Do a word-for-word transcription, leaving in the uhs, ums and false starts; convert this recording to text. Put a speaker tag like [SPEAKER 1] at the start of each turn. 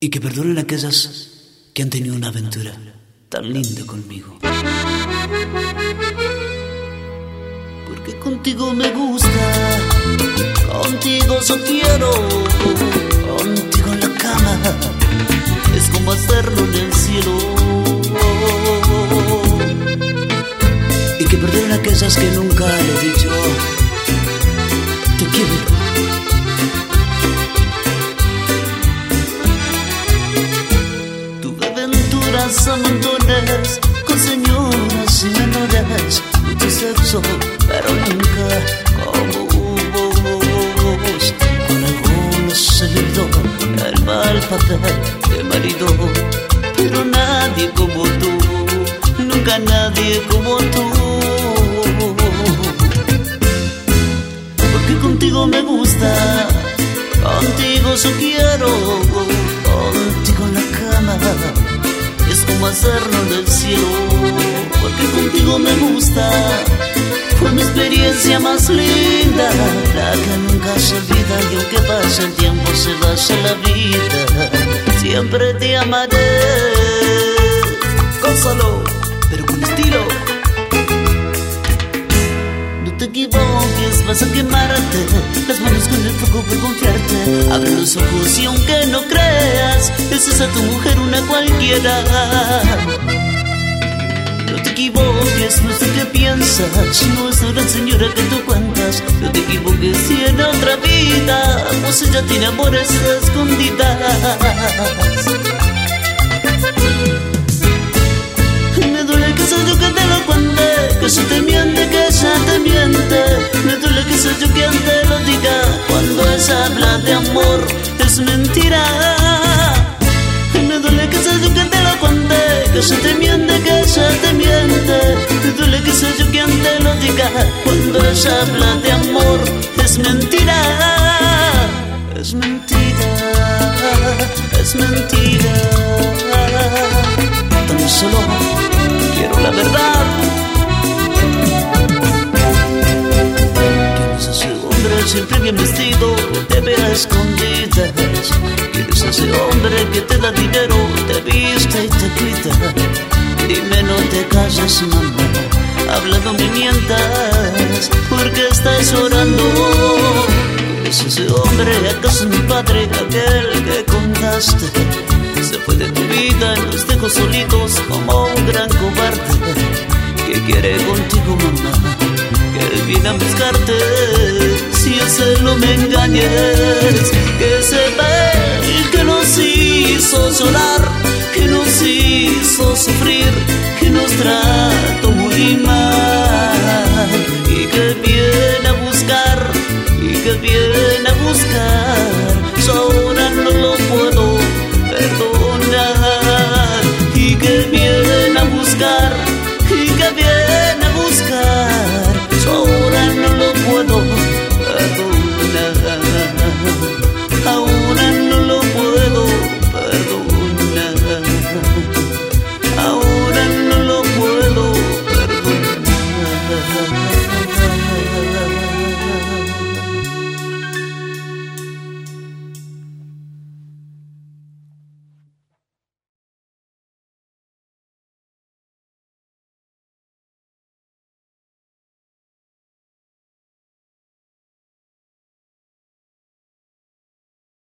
[SPEAKER 1] Y que perdonen aquellas que han tenido una aventura tan linda conmigo. Porque contigo me gusta, contigo yo quiero, contigo en la cama es como hacerlo en el cielo. Y que perdonen aquellas que nunca le he dicho te quiero. A montones con señoras y menores, mucho sexo, pero nunca como hubo vos. Con algunos se le dio el mal papel de marido, pero nadie como tú, nunca nadie como tú. Porque contigo me gusta, contigo yo quiero, contigo en la cama es como hacerlo en el cielo. Porque contigo me gusta, fue mi experiencia más linda, la que nunca se olvida. Y aunque pase el tiempo, se vaya la vida, siempre te amaré. Gózalo, pero con estilo. No te equivoques, vas a quemarte las manos con el fuego por confiarte. Abre los ojos y aunque no creas, es esa tu mujer una cualquiera. No te equivoques, no sé qué piensas, no es la gran señora que tú cuentas. No te equivoques si en otra vida, pues ella tiene amores escondidas. Me duele que soy yo que te lo cuente, que yo te miente, que ella te miente. Me duele que soy yo quien te lo diga, cuando ella habla de amor es mentira. Me duele que soy yo quien te lo cuente, que ella te miente, que ella te miente. Me duele que soy yo quien te lo diga, cuando ella habla de amor es mentira. Es mentira, es mentira. Tan solo quiero la verdad. ¿Quién es ese hombre siempre bien vestido que te ve a escondidas? ¿Quién es ese hombre que te da dinero, te viste y te cuida? Dime, no te calles, mamá, habla, no me mientas, porque estás llorando. ¿Quién es ese hombre? ¿Acaso mi padre, aquel que contaste? Se fue de tu vida y nos dejó solitos como un gran cobarde. ¿Qué quiere contigo, mamá? Que él viene a buscarte. Si ese no me engañes, que sepa él que nos hizo llorar, que nos hizo sufrir, que nos trató muy mal, y que viene a buscar, y que viene a buscar